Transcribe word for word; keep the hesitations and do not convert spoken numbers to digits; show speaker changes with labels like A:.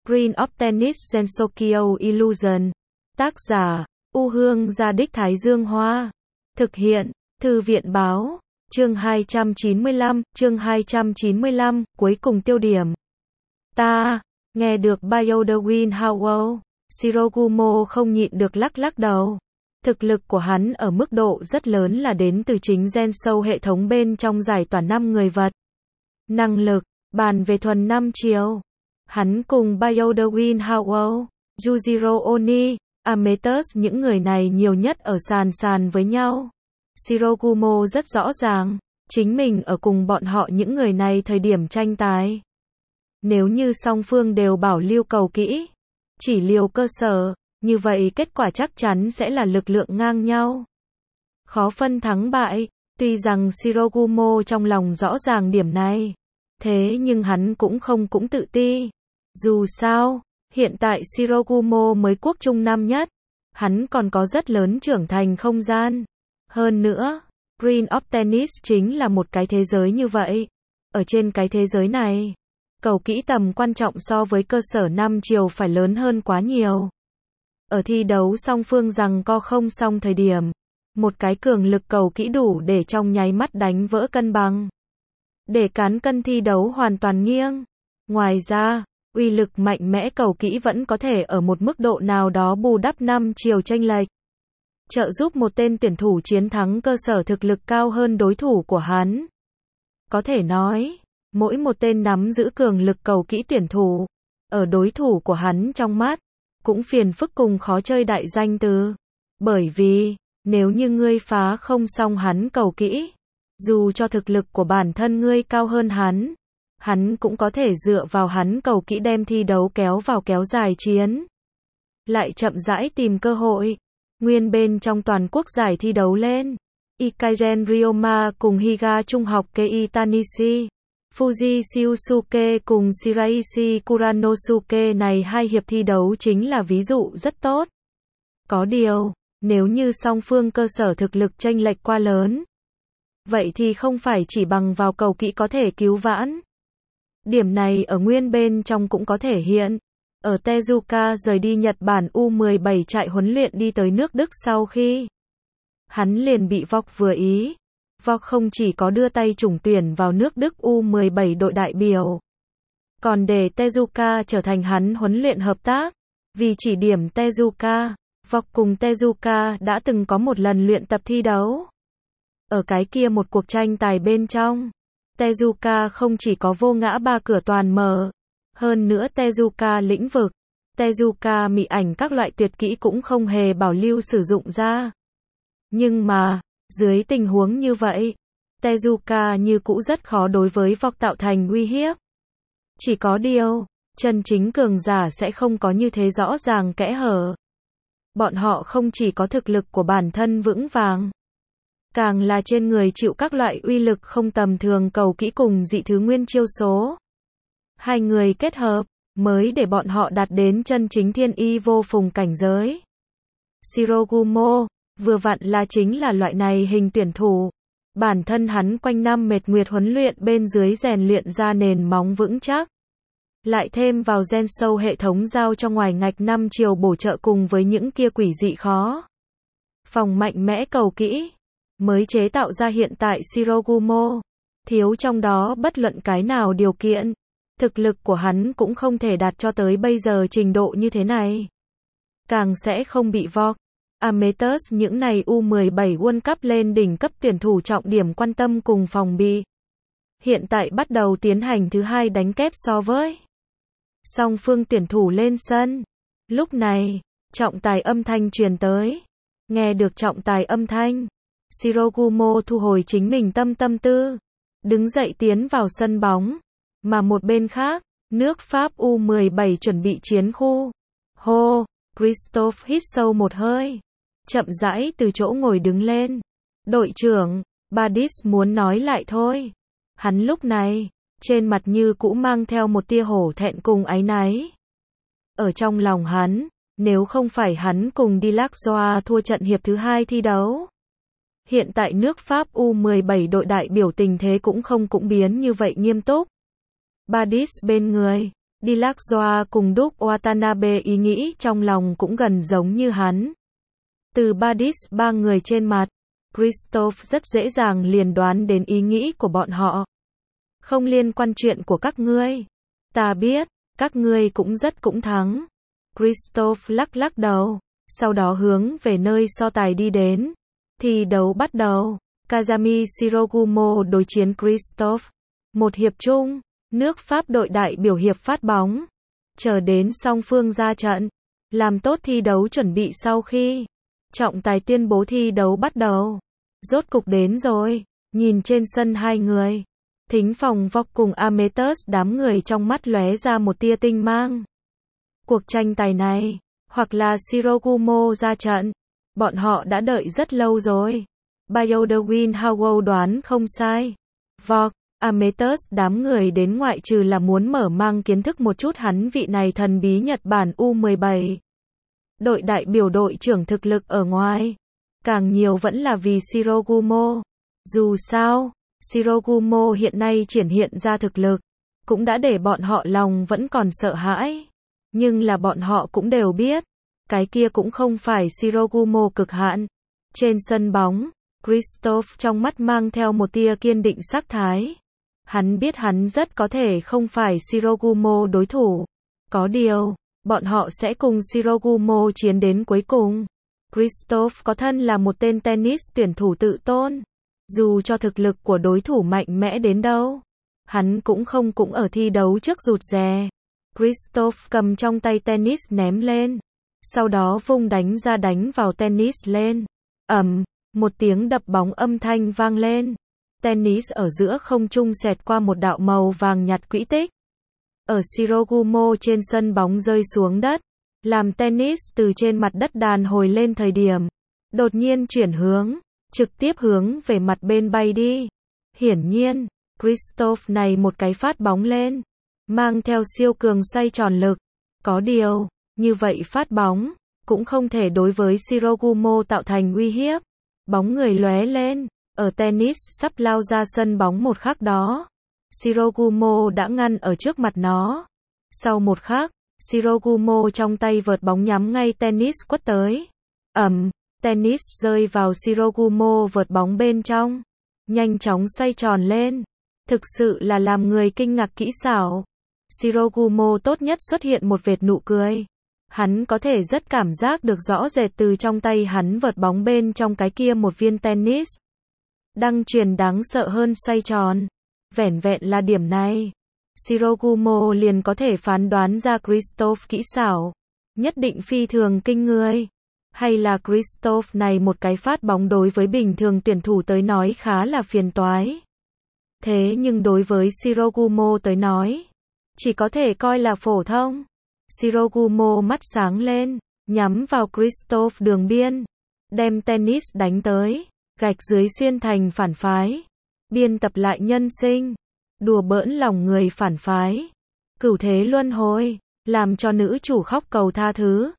A: Queen of Tennis Gensokyo Illusion. Tác giả, U Hương Gia Đích Thái Dương Hoa. Thực hiện, Thư viện Báo. Chương hai trăm chín mươi lăm, chương hai trăm chín mươi lăm, cuối cùng tiêu điểm. Ta, nghe được Bio the Wind Howl, Shirogumo không nhịn được lắc lắc đầu. Thực lực của hắn ở mức độ rất lớn là đến từ chính gen sâu hệ thống bên trong giải tỏa năm người vật. Năng lực, bàn về thuần năm chiều. Hắn cùng Bio the Wind Howl, Yujiro Oni, Amethyst những người này nhiều nhất ở sàn sàn với nhau. Shirogumo rất rõ ràng, chính mình ở cùng bọn họ những người này thời điểm tranh tài. Nếu như song phương đều bảo lưu cầu kỹ, chỉ liều cơ sở, như vậy kết quả chắc chắn sẽ là lực lượng ngang nhau. Khó phân thắng bại, tuy rằng Shirogumo trong lòng rõ ràng điểm này, thế nhưng hắn cũng không cũng tự ti. Dù sao, hiện tại Shirogumo mới quốc trung năm nhất, hắn còn có rất lớn trưởng thành không gian. Hơn nữa, Queen of Tennis chính là một cái thế giới như vậy. Ở trên cái thế giới này, cầu kỹ tầm quan trọng so với cơ sở năm chiều phải lớn hơn quá nhiều. Ở thi đấu song phương rằng co không xong thời điểm, một cái cường lực cầu kỹ đủ để trong nháy mắt đánh vỡ cân bằng, để cán cân thi đấu hoàn toàn nghiêng. Ngoài ra, uy lực mạnh mẽ cầu kỹ vẫn có thể ở một mức độ nào đó bù đắp năm chiều chênh lệch, trợ giúp một tên tuyển thủ chiến thắng cơ sở thực lực cao hơn đối thủ của hắn. Có thể nói, mỗi một tên nắm giữ cường lực cầu kỹ tuyển thủ, ở đối thủ của hắn trong mắt, cũng phiền phức cùng khó chơi đại danh từ. Bởi vì, nếu như ngươi phá không xong hắn cầu kỹ, dù cho thực lực của bản thân ngươi cao hơn hắn, hắn cũng có thể dựa vào hắn cầu kỹ đem thi đấu kéo vào kéo dài chiến. Lại chậm rãi tìm cơ hội. Nguyên bên trong toàn quốc giải thi đấu lên, Ikaigen Ryoma cùng Higa Trung học Kei Tanishi, Fuji Shiusuke cùng Shiraishi Kuranosuke này hai hiệp thi đấu chính là ví dụ rất tốt. Có điều, nếu như song phương cơ sở thực lực chênh lệch quá lớn, vậy thì không phải chỉ bằng vào cầu kỹ có thể cứu vãn. Điểm này ở nguyên bên trong cũng có thể hiện. Ở Tezuka rời đi Nhật Bản U mười bảy trại huấn luyện đi tới nước Đức sau khi hắn liền bị Vok vừa ý. Vok không chỉ có đưa tay trùng tuyển vào nước Đức U mười bảy đội đại biểu, còn để Tezuka trở thành hắn huấn luyện hợp tác. Vì chỉ điểm Tezuka, Vok cùng Tezuka đã từng có một lần luyện tập thi đấu. Ở cái kia một cuộc tranh tài bên trong, Tezuka không chỉ có vô ngã ba cửa toàn mở, hơn nữa Tezuka lĩnh vực, Tezuka mị ảnh các loại tuyệt kỹ cũng không hề bảo lưu sử dụng ra. Nhưng mà, dưới tình huống như vậy, Tezuka như cũ rất khó đối với Vok tạo thành uy hiếp. Chỉ có điều, chân chính cường giả sẽ không có như thế rõ ràng kẽ hở. Bọn họ không chỉ có thực lực của bản thân vững vàng, càng là trên người chịu các loại uy lực không tầm thường cầu kỹ cùng dị thứ nguyên chiêu số. Hai người kết hợp, mới để bọn họ đạt đến chân chính thiên y vô phùng cảnh giới. Shirogumo, vừa vặn là chính là loại này hình tuyển thủ. Bản thân hắn quanh năm mệt nguyệt huấn luyện bên dưới rèn luyện ra nền móng vững chắc. Lại thêm vào gen sâu hệ thống giao cho ngoài ngạch năm chiều bổ trợ cùng với những kia quỷ dị khó phòng mạnh mẽ cầu kỹ, mới chế tạo ra hiện tại Shirogumo. Thiếu trong đó bất luận cái nào điều kiện, thực lực của hắn cũng không thể đạt cho tới bây giờ trình độ như thế này. Càng sẽ không bị Vok, Amethyst những này U mười bảy World Cup lên đỉnh cấp tuyển thủ trọng điểm quan tâm cùng phòng bị. Hiện tại bắt đầu tiến hành thứ hai đánh kép so với song phương tuyển thủ lên sân. Lúc này, trọng tài âm thanh truyền tới. Nghe được trọng tài âm thanh, Shirogumo thu hồi chính mình tâm tâm tư, đứng dậy tiến vào sân bóng. Mà một bên khác, nước Pháp U mười bảy chuẩn bị chiến khu. Hô, Christophe hít sâu một hơi, chậm rãi từ chỗ ngồi đứng lên. Đội trưởng, Badis muốn nói lại thôi. Hắn lúc này, trên mặt như cũ mang theo một tia hổ thẹn cùng áy náy. Ở trong lòng hắn, nếu không phải hắn cùng Dilacroix thua trận hiệp thứ hai thi đấu, hiện tại nước Pháp U mười bảy đội đại biểu tình thế cũng không cũng biến như vậy nghiêm túc. Badis bên người, Dilakjoa cùng Duke Watanabe ý nghĩ trong lòng cũng gần giống như hắn. Từ ba diss ba người trên mặt, Christophe rất dễ dàng liền đoán đến ý nghĩ của bọn họ. Không liên quan chuyện của các ngươi. Ta biết, các ngươi cũng rất cũng thắng. Christophe lắc lắc đầu, sau đó hướng về nơi so tài đi đến. Thi đấu bắt đầu. Kazami Shirogumo đối chiến Christophe. Một hiệp chung, nước Pháp đội đại biểu hiệp phát bóng. Chờ đến song phương ra trận, làm tốt thi đấu chuẩn bị sau khi trọng tài tuyên bố thi đấu bắt đầu. Rốt cục đến rồi, nhìn trên sân hai người. Thính Phòng Vọc cùng Ametus đám người trong mắt lóe ra một tia tinh mang. Cuộc tranh tài này, hoặc là Shirogumo ra trận, bọn họ đã đợi rất lâu rồi. Biodewin Howell đoán không sai. Vọc, Ametus đám người đến ngoại trừ là muốn mở mang kiến thức một chút hắn vị này thần bí Nhật Bản U mười bảy. Đội đại biểu đội trưởng thực lực ở ngoài. Càng nhiều vẫn là vì Shirogumo. Dù sao, Shirogumo hiện nay triển hiện ra thực lực, cũng đã để bọn họ lòng vẫn còn sợ hãi. Nhưng là bọn họ cũng đều biết, cái kia cũng không phải Shirogumo cực hạn. Trên sân bóng, Christophe trong mắt mang theo một tia kiên định sắc thái. Hắn biết hắn rất có thể không phải Shirogumo đối thủ. Có điều, bọn họ sẽ cùng Shirogumo chiến đến cuối cùng. Christophe có thân là một tên tennis tuyển thủ tự tôn. Dù cho thực lực của đối thủ mạnh mẽ đến đâu, hắn cũng không cũng ở thi đấu trước rụt rè. Christophe cầm trong tay tennis ném lên, sau đó vung đánh ra đánh vào tennis lên. Ầm, một tiếng đập bóng âm thanh vang lên. Tennis ở giữa không trung xẹt qua một đạo màu vàng nhạt quỹ tích. Ở Shirogumo trên sân bóng rơi xuống đất, làm tennis từ trên mặt đất đàn hồi lên thời điểm, đột nhiên chuyển hướng, trực tiếp hướng về mặt bên bay đi. Hiển nhiên, Christophe này một cái phát bóng lên, mang theo siêu cường xoay tròn lực. Có điều, như vậy phát bóng, cũng không thể đối với Shirogumo tạo thành uy hiếp. Bóng người lóe lên, ở tennis sắp lao ra sân bóng một khắc đó. Shirogumo đã ngăn ở trước mặt nó. Sau một khắc, Shirogumo trong tay vợt bóng nhắm ngay tennis quất tới. Ầm, tennis rơi vào Shirogumo vợt bóng bên trong. Nhanh chóng xoay tròn lên. Thực sự là làm người kinh ngạc kỹ xảo. Shirogumo tốt nhất xuất hiện một vệt nụ cười. Hắn có thể rất cảm giác được rõ rệt từ trong tay hắn vợt bóng bên trong cái kia một viên tennis. Đăng truyền đáng sợ hơn xoay tròn. Vẻn vẹn là điểm này, Shirogumo liền có thể phán đoán ra Christophe kỹ xảo. Nhất định phi thường kinh người. Hay là Christophe này một cái phát bóng đối với bình thường tuyển thủ tới nói khá là phiền toái. Thế nhưng đối với Shirogumo tới nói, chỉ có thể coi là phổ thông. Shirogumo mắt sáng lên, nhắm vào Christophe đường biên, đem tennis đánh tới, gạch dưới xuyên thành phản phái. Biên tập lại nhân sinh, đùa bỡn lòng người phản phái. Cửu thế luân hồi, làm cho nữ chủ khóc cầu tha thứ.